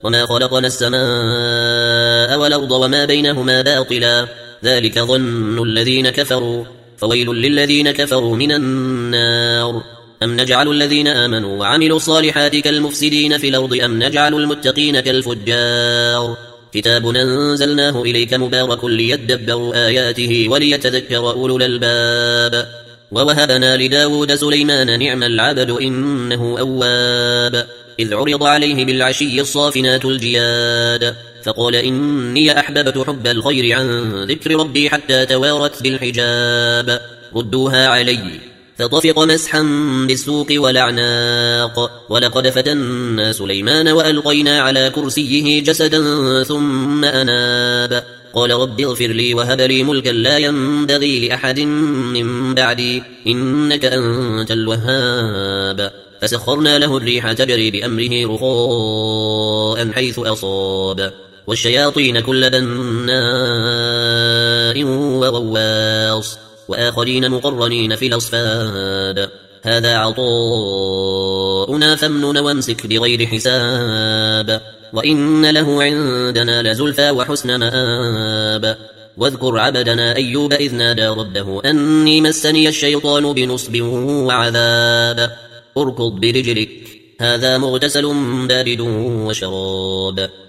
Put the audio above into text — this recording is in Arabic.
وما خلقنا السماء والأرض وما بينهما باطلا ذلك ظن الذين كفروا فويل للذين كفروا من النار أم نجعل الذين آمنوا وعملوا الصالحات كالمفسدين في الأرض أم نجعل المتقين كالفجار كتاب أنزلناه إليك مبارك ليدبروا آياته وليتذكر أولو الألباب ووهبنا لداود سليمان نعم العبد إنه أواب إذ عرض عليه بالعشي الصافنات الجياد فقال إني أحببت حب الخير عن ذكر ربي حتى توارت بالحجاب ردوها علي فطفق مسحا بالسوق والأعناق ولقد فتنا سليمان وألقينا على كرسيه جسدا ثم أناب قال رب اغفر لي وهب لي ملكا لا ينبغي لأحد من بعدي إنك أنت الوهاب فسخرنا له الريح تجري بأمره رخاء حيث أصاب والشياطين كل بناء وغواص وآخرين مقرنين في الأصفاد هذا عطاؤنا فامنن وامسك بغير حساب وإن له عندنا لزلفى وحسن مآب واذكر عبدنا أيوب إذ نادى ربه أني مسني الشيطان بنصب وعذاب اركض برجلك هذا مغتسل بارد وشراب